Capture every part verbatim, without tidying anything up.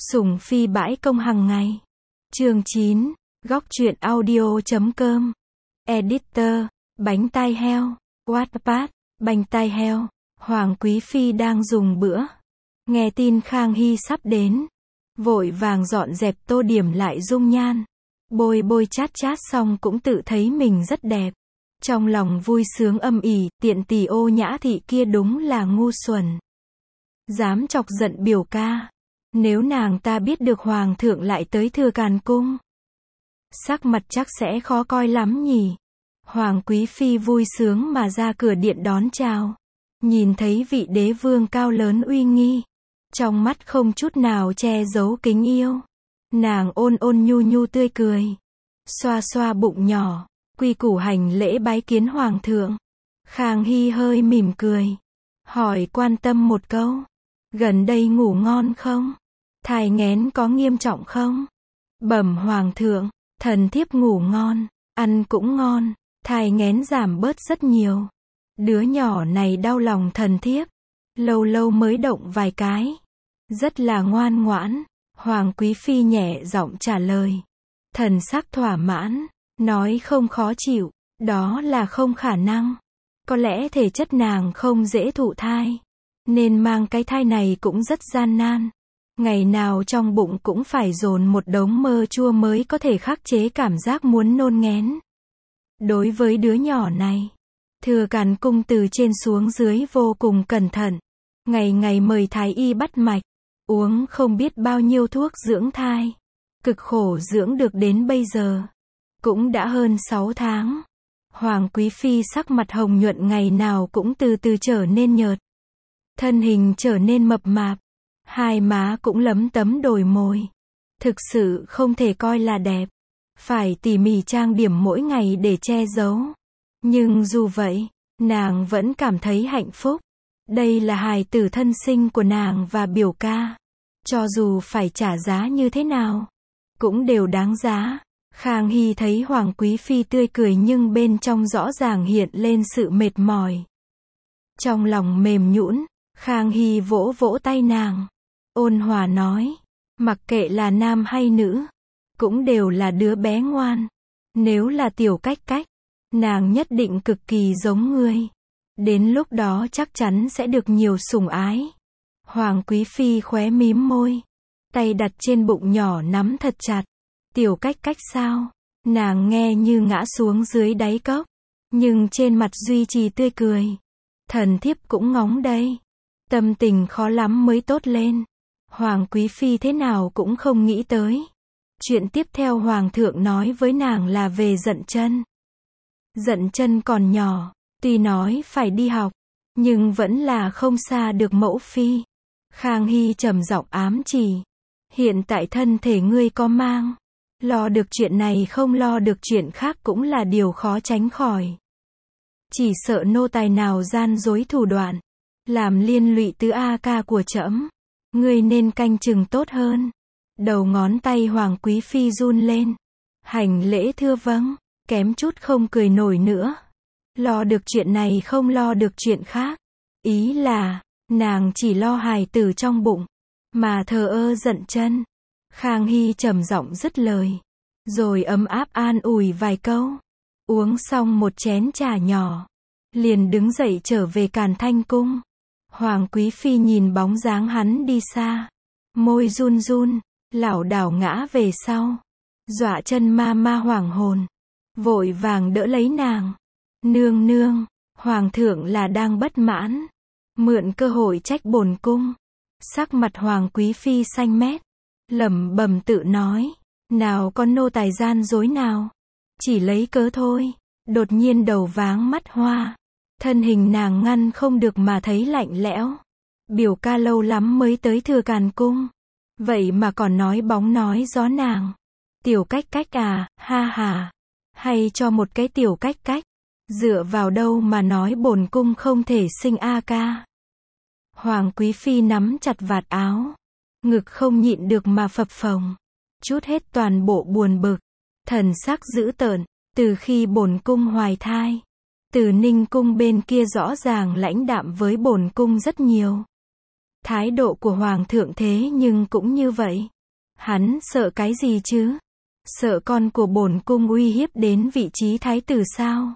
Sủng phi bãi công hàng ngày. Chương chín, góc truyện audio chấm com. Editor, bánh tai heo. Wattpad, bánh tai heo. Hoàng Quý Phi đang dùng bữa. Nghe tin Khang Hy sắp đến. Vội vàng dọn dẹp tô điểm lại dung nhan. Bôi bôi chát chát xong cũng tự thấy mình rất đẹp. Trong lòng vui sướng âm ỉ, tiện tỳ ô nhã thị kia đúng là ngu xuẩn. Dám chọc giận biểu ca. Nếu nàng ta biết được hoàng thượng lại tới Thừa Càn Cung, sắc mặt chắc sẽ khó coi lắm nhỉ. Hoàng Quý Phi vui sướng mà ra cửa điện đón chào. Nhìn thấy vị đế vương cao lớn uy nghi. Trong mắt không chút nào che giấu kính yêu. Nàng ôn ôn nhu nhu tươi cười. Xoa xoa bụng nhỏ. Quy củ hành lễ bái kiến hoàng thượng. Khang Hy hơi mỉm cười. Hỏi quan tâm một câu. Gần đây ngủ ngon không? Thai nghén có nghiêm trọng không? Bẩm hoàng thượng, thần thiếp ngủ ngon, ăn cũng ngon, thai nghén giảm bớt rất nhiều. Đứa nhỏ này đau lòng thần thiếp, lâu lâu mới động vài cái. Rất là ngoan ngoãn. Hoàng Quý Phi nhẹ giọng trả lời. Thần sắc thỏa mãn, nói không khó chịu, đó là không khả năng. Có lẽ thể chất nàng không dễ thụ thai, nên mang cái thai này cũng rất gian nan. Ngày nào trong bụng cũng phải dồn một đống mơ chua mới có thể khắc chế cảm giác muốn nôn nghén. Đối với đứa nhỏ này, Thừa Càn Cung từ trên xuống dưới vô cùng cẩn thận. Ngày ngày mời thái y bắt mạch, uống không biết bao nhiêu thuốc dưỡng thai. Cực khổ dưỡng được đến bây giờ. Cũng đã hơn sáu tháng. Hoàng Quý Phi sắc mặt hồng nhuận ngày nào cũng từ từ trở nên nhợt. Thân hình trở nên mập mạp. Hai má cũng lấm tấm đồi mồi. Thực sự không thể coi là đẹp. Phải tỉ mỉ trang điểm mỗi ngày để che giấu. Nhưng dù vậy, nàng vẫn cảm thấy hạnh phúc. Đây là hài tử thân sinh của nàng và biểu ca. Cho dù phải trả giá như thế nào, cũng đều đáng giá. Khang Hy thấy Hoàng Quý Phi tươi cười nhưng bên trong rõ ràng hiện lên sự mệt mỏi. Trong lòng mềm nhũn, Khang Hy vỗ vỗ tay nàng. Ôn hòa nói, mặc kệ là nam hay nữ, cũng đều là đứa bé ngoan. Nếu là Tiểu Cách Cách, nàng nhất định cực kỳ giống ngươi. Đến lúc đó chắc chắn sẽ được nhiều sủng ái. Hoàng Quý Phi khóe mím môi, tay đặt trên bụng nhỏ nắm thật chặt. Tiểu Cách Cách sao? Nàng nghe như ngã xuống dưới đáy cốc, nhưng trên mặt duy trì tươi cười. Thần thiếp cũng ngóng đây. Tâm tình khó lắm mới tốt lên. Hoàng Quý Phi thế nào cũng không nghĩ tới. Chuyện tiếp theo Hoàng thượng nói với nàng là về Dận Chân. Dận Chân còn nhỏ, tuy nói phải đi học, nhưng vẫn là không xa được mẫu phi. Khang Hy trầm giọng ám chỉ. Hiện tại thân thể ngươi có mang. Lo được chuyện này không lo được chuyện khác cũng là điều khó tránh khỏi. Chỉ sợ nô tài nào gian dối thủ đoạn, làm liên lụy tứ A ca của trẫm. Ngươi nên canh chừng tốt hơn. Đầu ngón tay Hoàng Quý Phi run lên. Hành lễ thưa vâng, kém chút không cười nổi nữa. Lo được chuyện này không lo được chuyện khác. Ý là, nàng chỉ lo hài tử trong bụng, mà thờ ơ Dận Chân. Khang Hy trầm giọng dứt lời, rồi ấm áp an ủi vài câu. Uống xong một chén trà nhỏ, liền đứng dậy trở về Càn Thanh Cung. Hoàng Quý Phi nhìn bóng dáng hắn đi xa, môi run run, lảo đảo ngã về sau, dọa chân ma ma hoảng hồn, vội vàng đỡ lấy nàng. Nương nương, hoàng thượng là đang bất mãn, mượn cơ hội trách bổn cung. Sắc mặt Hoàng Quý Phi xanh mét, lẩm bẩm tự nói, nào có nô tài gian dối nào, chỉ lấy cớ thôi. Đột nhiên đầu váng mắt hoa, thân hình nàng ngăn không được mà thấy lạnh lẽo. Biểu ca lâu lắm mới tới Thừa Càn Cung, vậy mà còn nói bóng nói gió nàng. Tiểu Cách Cách à, ha ha, hay cho một cái Tiểu Cách Cách, dựa vào đâu mà nói bổn cung không thể sinh A ca. Hoàng Quý Phi nắm chặt vạt áo, ngực không nhịn được mà phập phồng, trút hết toàn bộ buồn bực, thần sắc dữ tợn. Từ khi bổn cung hoài thai, Từ Ninh cung bên kia rõ ràng lãnh đạm với bổn cung rất nhiều. Thái độ của Hoàng thượng thế nhưng cũng như vậy. Hắn sợ cái gì chứ? Sợ con của bổn cung uy hiếp đến vị trí thái tử sao?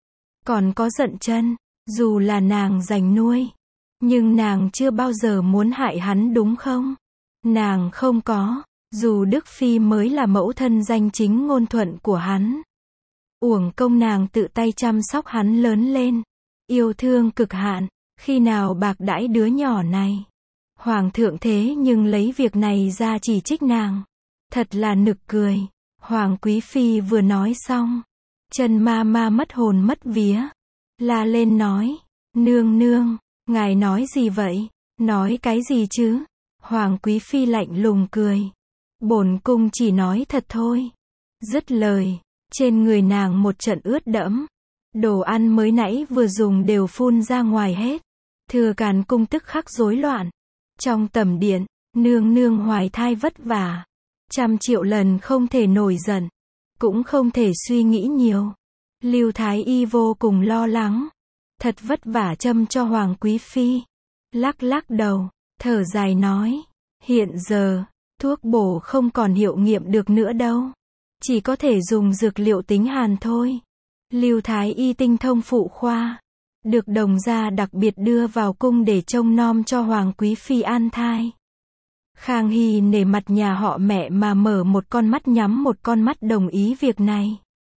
Còn có giận chân, dù là nàng giành nuôi, nhưng nàng chưa bao giờ muốn hại hắn đúng không? Nàng không có, dù Đức Phi mới là mẫu thân danh chính ngôn thuận của hắn. Uổng công nàng tự tay chăm sóc hắn lớn lên, yêu thương cực hạn, khi nào bạc đãi đứa nhỏ này. Hoàng thượng thế nhưng lấy việc này ra chỉ trích nàng. Thật là nực cười. Hoàng quý phi vừa nói xong, Trần ma ma mất hồn mất vía, la lên nói, nương nương, ngài nói gì vậy? Nói cái gì chứ? Hoàng quý phi lạnh lùng cười. Bổn cung chỉ nói thật thôi. Dứt lời, trên người nàng một trận ướt đẫm. Đồ ăn mới nãy vừa dùng đều phun ra ngoài hết. Thừa Càn cung tức khắc rối loạn. Trong tầm điện, nương nương hoài thai vất vả. Trăm triệu lần không thể nổi giận. Cũng không thể suy nghĩ nhiều. Lưu Thái Y vô cùng lo lắng. Thật vất vả châm cho Hoàng quý phi. Lắc lắc đầu, thở dài nói. Hiện giờ, thuốc bổ không còn hiệu nghiệm được nữa đâu. Chỉ có thể dùng dược liệu tính hàn thôi. Lưu Thái Y tinh thông phụ khoa. Được đồng gia đặc biệt đưa vào cung để trông nom cho Hoàng quý phi an thai. Khang Hy nể mặt nhà họ mẹ mà mở một con mắt nhắm một con mắt đồng ý việc này.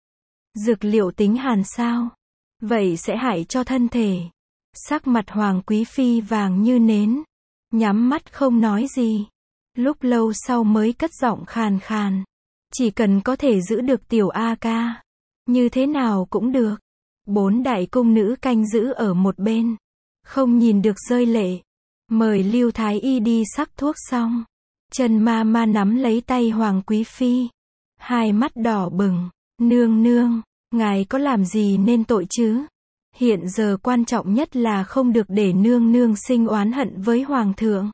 Dược liệu tính hàn sao? Vậy sẽ hại cho thân thể. Sắc mặt Hoàng quý phi vàng như nến. Nhắm mắt không nói gì. Lúc lâu sau mới cất giọng khàn khàn. Chỉ cần có thể giữ được tiểu A ca. Như thế nào cũng được. Bốn đại cung nữ canh giữ ở một bên. Không nhìn được rơi lệ. Mời Lưu Thái Y đi sắc thuốc xong. Trần ma ma nắm lấy tay Hoàng quý phi. Hai mắt đỏ bừng. Nương nương, ngài có làm gì nên tội chứ? Hiện giờ quan trọng nhất là không được để nương nương sinh oán hận với Hoàng thượng.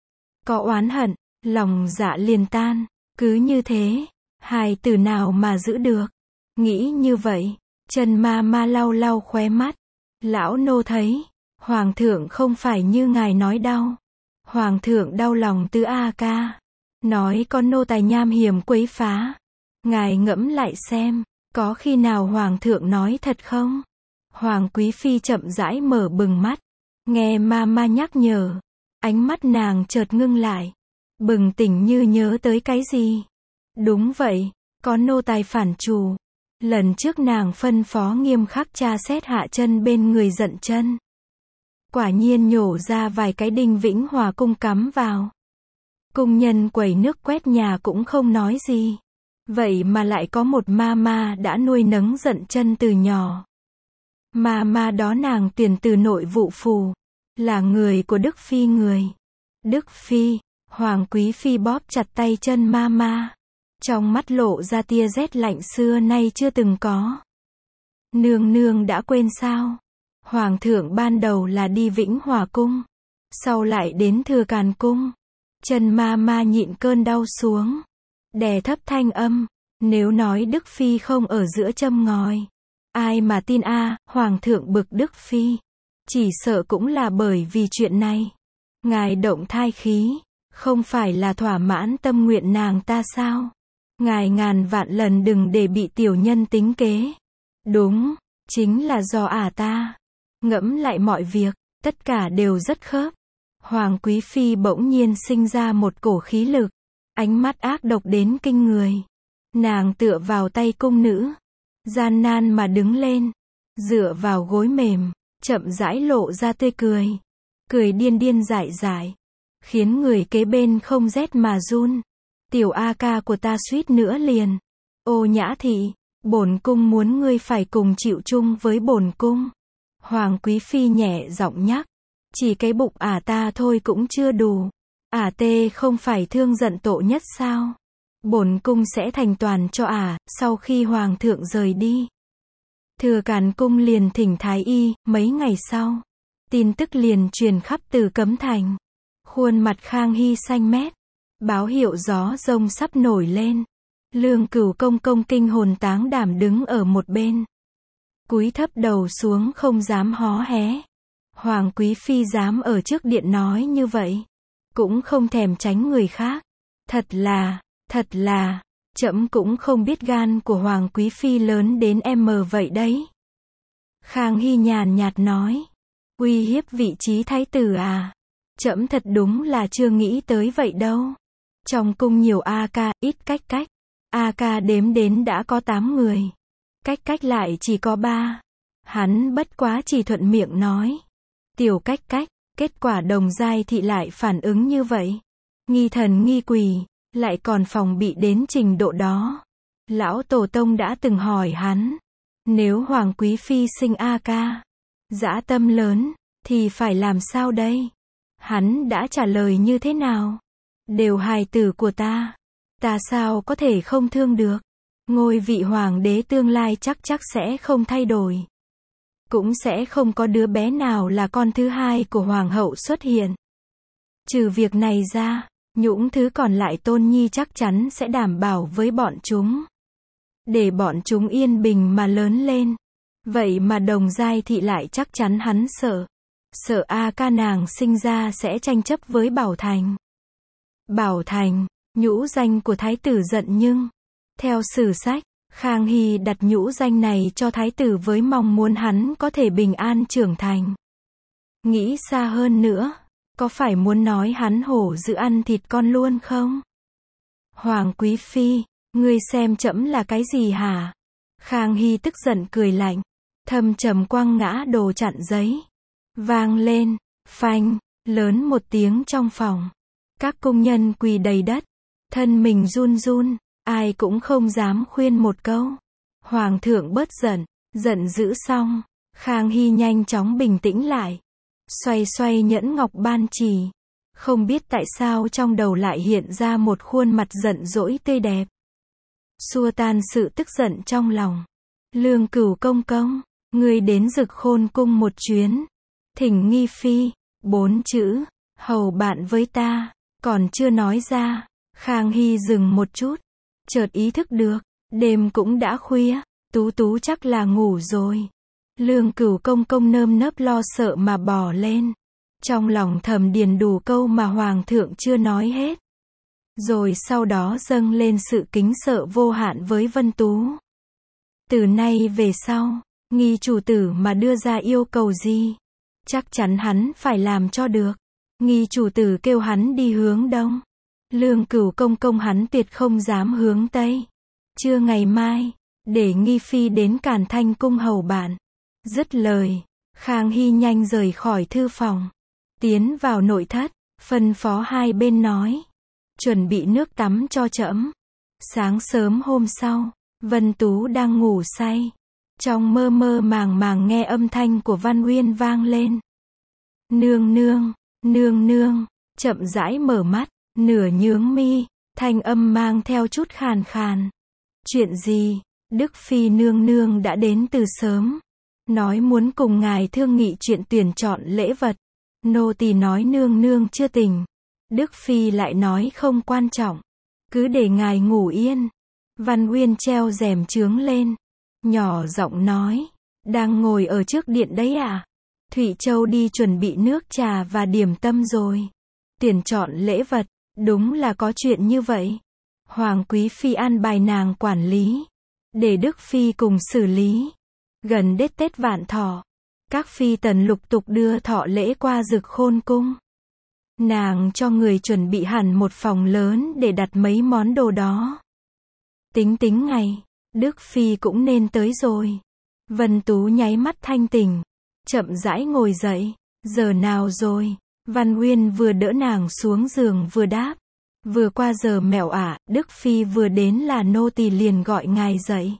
Có oán hận, lòng dạ liền tan. Cứ như thế, hài tử nào mà giữ được? Nghĩ như vậy, Trần ma ma lau lau khóe mắt. Lão nô thấy, Hoàng thượng không phải như ngài nói đau. Hoàng thượng đau lòng Tứ A ca. Nói con nô tài nham hiểm quấy phá. Ngài ngẫm lại xem, có khi nào Hoàng thượng nói thật không? Hoàng quý phi chậm rãi mở bừng mắt. Nghe ma ma nhắc nhở. Ánh mắt nàng chợt ngưng lại. Bừng tỉnh như nhớ tới cái gì? Đúng vậy, có nô tài phản trù. Lần trước nàng phân phó nghiêm khắc tra xét hạ chân bên người giận chân. Quả nhiên nhổ ra vài cái đinh Vĩnh Hòa cung cắm vào. Cung nhân quẩy nước quét nhà cũng không nói gì. Vậy mà lại có một ma ma đã nuôi nấng giận chân từ nhỏ. Ma ma đó nàng tuyển từ nội vụ phủ. Là người của Đức Phi người. Đức Phi, Hoàng quý phi bóp chặt tay chân ma ma. Trong mắt lộ ra tia rét lạnh xưa nay chưa từng có. Nương nương đã quên sao? Hoàng thượng ban đầu là đi Vĩnh Hòa cung. Sau lại đến Thừa Càn cung. Trần ma ma nhịn cơn đau xuống. Đè thấp thanh âm. Nếu nói Đức Phi không ở giữa châm ngòi. Ai mà tin a? À, Hoàng thượng bực Đức Phi. Chỉ sợ cũng là bởi vì chuyện này. Ngài động thai khí. Không phải là thỏa mãn tâm nguyện nàng ta sao? Ngài ngàn vạn lần đừng để bị tiểu nhân tính kế. Đúng, chính là do ả ta. Ngẫm lại mọi việc, tất cả đều rất khớp. Hoàng quý phi bỗng nhiên sinh ra một cổ khí lực. Ánh mắt ác độc đến kinh người. Nàng tựa vào tay cung nữ. Gian nan mà đứng lên. Dựa vào gối mềm. Chậm rãi lộ ra tươi cười. Cười điên điên dại dại. Khiến người kế bên không rét mà run. Tiểu A ca của ta suýt nữa liền. Ô Nhã thị, bổn cung muốn ngươi phải cùng chịu chung với bổn cung. Hoàng quý phi nhẹ giọng nhắc. Chỉ cái bụng ả ta thôi cũng chưa đủ. Ả tê không phải thương giận tội nhất sao? Bổn cung sẽ thành toàn cho ả, sau khi hoàng thượng rời đi. Thừa Càn cung liền thỉnh thái y, mấy ngày sau. Tin tức liền truyền khắp Từ Cấm Thành. Khuôn mặt Khang Hy xanh mét. Báo hiệu gió rông sắp nổi lên. Lương Cửu công công kinh hồn táng đảm đứng ở một bên. Cúi thấp đầu xuống không dám hó hé. Hoàng quý phi dám ở trước điện nói như vậy, cũng không thèm tránh người khác. Thật là, thật là, trẫm cũng không biết gan của Hoàng quý phi lớn đến em mờ vậy đấy. Khang Hy nhàn nhạt nói, uy hiếp vị trí thái tử à? Trẫm thật đúng là chưa nghĩ tới vậy đâu. Trong cung nhiều A ca, ít cách cách. A ca đếm đến đã có tám người. Cách cách lại chỉ có ba. Hắn bất quá chỉ thuận miệng nói. Tiểu cách cách, kết quả Đồng Giai Thị lại phản ứng như vậy. Nghi thần nghi quỷ, lại còn phòng bị đến trình độ đó. Lão Tổ Tông đã từng hỏi hắn, nếu Hoàng quý phi sinh A ca, dã tâm lớn, thì phải làm sao đây? Hắn đã trả lời như thế nào? Đều hài tử của ta, ta sao có thể không thương được? Ngôi vị hoàng đế tương lai chắc chắc sẽ không thay đổi. Cũng sẽ không có đứa bé nào là con thứ hai của hoàng hậu xuất hiện. Trừ việc này ra, những thứ còn lại Tôn Nhi chắc chắn sẽ đảm bảo với bọn chúng. Để bọn chúng yên bình mà lớn lên. Vậy mà Đồng Giai Thị lại chắc chắn hắn sợ. Sợ A ca nàng sinh ra sẽ tranh chấp với Bảo Thành. Bảo Thành, nhũ danh của thái tử giận nhưng. Theo sử sách, Khang Hy đặt nhũ danh này cho thái tử với mong muốn hắn có thể bình an trưởng thành. Nghĩ xa hơn nữa, có phải muốn nói hắn hổ dữ ăn thịt con luôn không? Hoàng quý phi, ngươi xem trẫm là cái gì hả? Khang Hy tức giận cười lạnh, thâm trầm quăng ngã đồ chặn giấy. Vang lên, phanh, lớn một tiếng trong phòng. Các công nhân quỳ đầy đất, thân mình run run, ai cũng không dám khuyên một câu. Hoàng thượng bớt giận, giận dữ xong, Khang Hy nhanh chóng bình tĩnh lại. Xoay xoay nhẫn ngọc ban chỉ. Không biết tại sao trong đầu lại hiện ra một khuôn mặt giận dỗi tươi đẹp. Xua tan sự tức giận trong lòng. Lương Cửu công công, ngươi đến Dực Khôn cung một chuyến. Thỉnh nghi phi, bốn chữ, hầu bạn với ta, còn chưa nói ra. Khang Hy dừng một chút, chợt ý thức được, đêm cũng đã khuya, Tú Tú chắc là ngủ rồi. Lương Cửu công công nơm nớp lo sợ mà bò lên. Trong lòng thầm điền đủ câu mà Hoàng thượng chưa nói hết. Rồi sau đó dâng lên sự kính sợ vô hạn với Vân Tú. Từ nay về sau, nghi chủ tử mà đưa ra yêu cầu gì, chắc chắn hắn phải làm cho được. Nghi chủ tử kêu hắn đi hướng đông, Lương Cửu công công hắn tuyệt không dám hướng tây. Trưa ngày mai, để nghi phi đến Càn Thanh cung hầu bạn. Dứt lời, Khang Hy nhanh rời khỏi thư phòng, tiến vào nội thất, phân phó hai bên nói, chuẩn bị nước tắm cho trẫm. Sáng sớm hôm sau, Vân Tú đang ngủ say, trong mơ mơ màng màng nghe âm thanh của Văn Uyên vang lên. Nương nương, nương nương, chậm rãi mở mắt, nửa nhướng mi, thanh âm mang theo chút khàn khàn. Chuyện gì? Đức phi nương nương đã đến từ sớm, nói muốn cùng ngài thương nghị chuyện tuyển chọn lễ vật. Nô tỳ nói nương nương chưa tỉnh, Đức phi lại nói không quan trọng, cứ để ngài ngủ yên. Văn Uyên treo rèm chướng lên, nhỏ giọng nói, đang ngồi ở trước điện đấy à? Thụy Châu đi chuẩn bị nước trà và điểm tâm rồi. Tuyển chọn lễ vật, đúng là có chuyện như vậy. Hoàng quý phi an bài nàng quản lý, để Đức phi cùng xử lý. Gần đến Tết Vạn Thọ, các phi tần lục tục đưa thọ lễ qua Dực Khôn cung. Nàng cho người chuẩn bị hẳn một phòng lớn để đặt mấy món đồ đó. Tính tính ngày, Đức phi cũng nên tới rồi. Vân Tú nháy mắt thanh tỉnh, chậm rãi ngồi dậy. Giờ nào rồi? Văn Uyên vừa đỡ nàng xuống giường vừa đáp. Vừa qua giờ mẹo ạ, Đức phi vừa đến là nô tỳ liền gọi ngài dậy.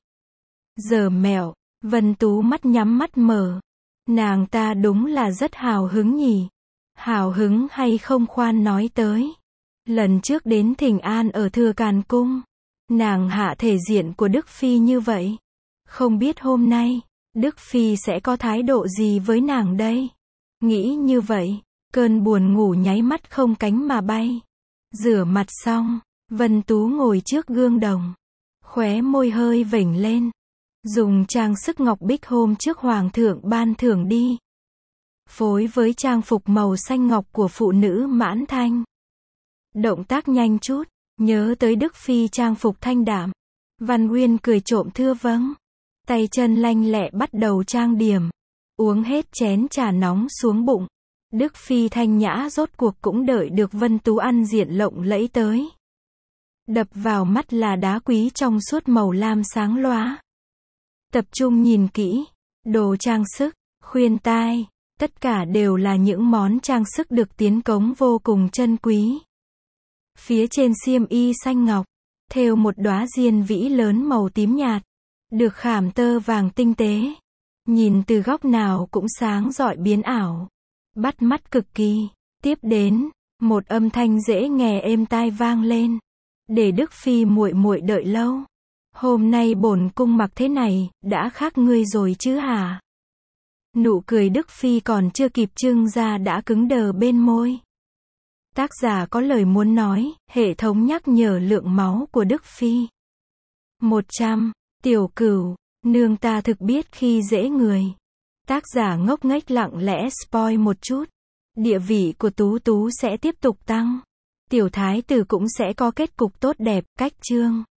Giờ mẹo, Vân Tú mắt nhắm mắt mở. Nàng ta đúng là rất hào hứng nhỉ. Hào hứng hay không khoan nói tới. Lần trước đến thỉnh an ở Thừa Càn cung, nàng hạ thể diện của Đức phi như vậy. Không biết hôm nay, Đức phi sẽ có thái độ gì với nàng đây? Nghĩ như vậy, cơn buồn ngủ nháy mắt không cánh mà bay. Rửa mặt xong, Vân Tú ngồi trước gương đồng, khóe môi hơi vểnh lên. Dùng trang sức ngọc bích hôm trước hoàng thượng ban thưởng đi. phối với trang phục màu xanh ngọc của phụ nữ mãn thanh. Động tác nhanh chút, nhớ tới Đức Phi trang phục thanh đạm. Văn Uyên cười trộm thưa vâng. Tay chân lanh lẹ bắt đầu trang điểm. Uống hết chén trà nóng xuống bụng. Đức Phi thanh nhã rốt cuộc cũng đợi được Vân Tú ăn diện lộng lẫy tới. Đập vào mắt là đá quý trong suốt màu lam sáng lóa. Tập trung nhìn kỹ, đồ trang sức, khuyên tai, tất cả đều là những món trang sức được tiến cống vô cùng chân quý. Phía trên xiêm y xanh ngọc, thêu một đóa diên vĩ lớn màu tím nhạt, được khảm tơ vàng tinh tế. Nhìn từ góc nào cũng sáng rọi biến ảo, bắt mắt cực kỳ. Tiếp đến, một âm thanh dễ nghe êm tai vang lên. Để Đức Phi muội muội đợi lâu. Hôm nay bổn cung mặc thế này, đã khác ngươi rồi chứ hả? Nụ cười Đức Phi còn chưa kịp trưng ra đã cứng đờ bên môi. Tác giả có lời muốn nói, hệ thống nhắc nhở lượng máu của Đức Phi. một trăm. Tiểu Cửu, nương ta thực biết khi dễ người. Tác giả ngốc nghếch lặng lẽ spoil một chút. Địa vị của Tú Tú sẽ tiếp tục tăng. Tiểu thái tử cũng sẽ có kết cục tốt đẹp, cách chương.